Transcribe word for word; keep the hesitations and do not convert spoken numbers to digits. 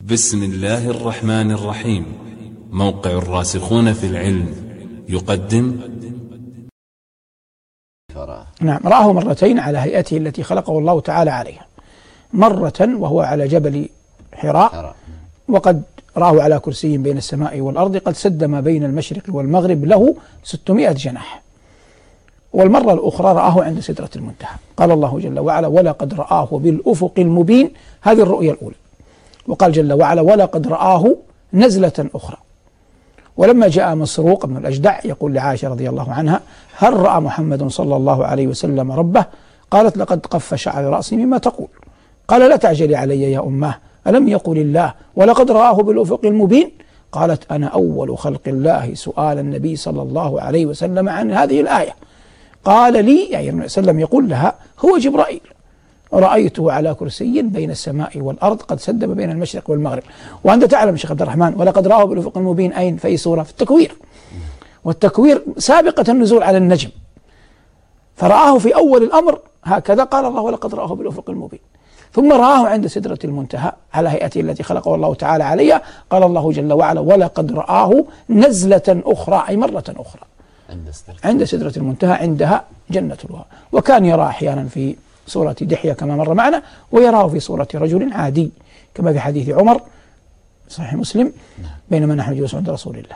بسم الله الرحمن الرحيم. موقع الراسخون في العلم يقدم. نعم، رآه مرتين على هيئته التي خلقه الله تعالى عليها، مرة وهو على جبل حراء، وقد رآه على كرسي بين السماء والأرض قد سد ما بين المشرق والمغرب له ستمائة جناح. والمرة الأخرى رآه عند سدرة المنتهى. قال الله جل وعلا: ولقد رآه بالأفق المبين. هذه الرؤية الأولى. وقال جل وعلا: ولقد رآه نزلة أخرى. ولما جاء مسروق بن الأجدع يقول لعائشة رضي الله عنها: هل رأى محمد صلى الله عليه وسلم ربه؟ قالت: لقد قف شعر رأسي مما تقول. قال: لا تعجلي علي يا أماه، ألم يقل الله ولقد رآه بالأفق المبين؟ قالت: أنا أول خلق الله سؤال النبي صلى الله عليه وسلم عن هذه الآية. قال لي، يعني النبي صلى الله عليه وسلم يقول لها: هو جبرائيل، رأيته على كرسي بين السماء والأرض قد سد ما بين المشرق والمغرب. وأنت تعلم شيخ عبد الرحمن، ولقد رآه بالأفق المبين أين؟ في أي سورة؟ في التكوير. والتكوير سابقة النزول على النجم، فرآه في أول الأمر هكذا، قال الله: ولقد رآه بالأفق المبين. ثم رآه عند سدرة المنتهى على هيئته التي خلقه الله تعالى عليها. قال الله جل وعلا: ولقد رآه نزلة أخرى، أي مرة أخرى، عند سدرة المنتهى، عندها جنة الوهى. وكان يرى أحيانا في صورة دحية كما مر معنا، ويراه في صورة رجل عادي كما في حديث عمر صحيح مسلم: بينما نحن جلوس عند رسول الله.